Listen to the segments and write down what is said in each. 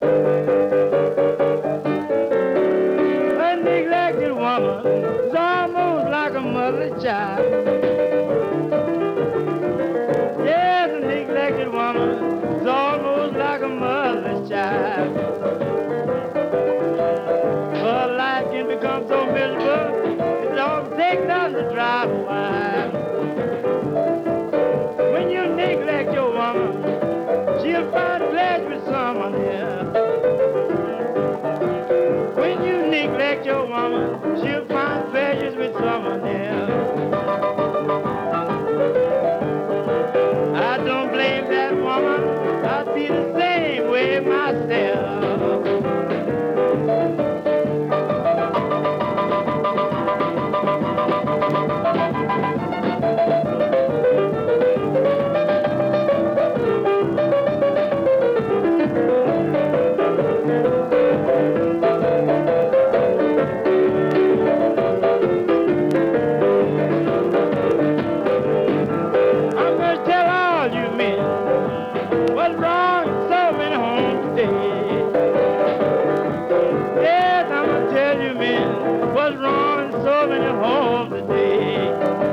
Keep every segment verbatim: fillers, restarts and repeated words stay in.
A neglected woman is almost like a motherless child. Yes, a neglected woman is almost like a motherless child. Her life can become so miserable, it don't take nothing to drive a while. When you neglect your woman, she'll find pleasure with someone else. When you neglect your woman, she'll find pleasures with someone else. I don't blame that woman, I feel the same way myself. I'm gonna tell all you men what's wrong in so many homes today. Yes, I'm gonna tell you men what's wrong in so many homes today.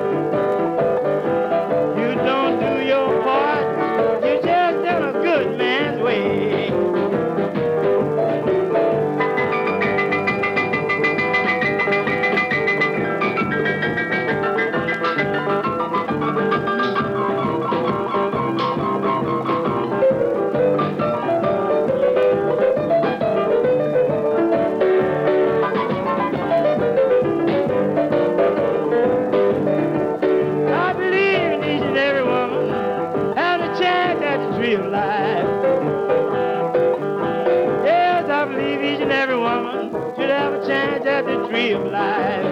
You don't do your part, you're just in a good man's way. I believe in each and every woman having a chance at the tree of life. Yes, I believe each and every woman should have a chance at the tree of life.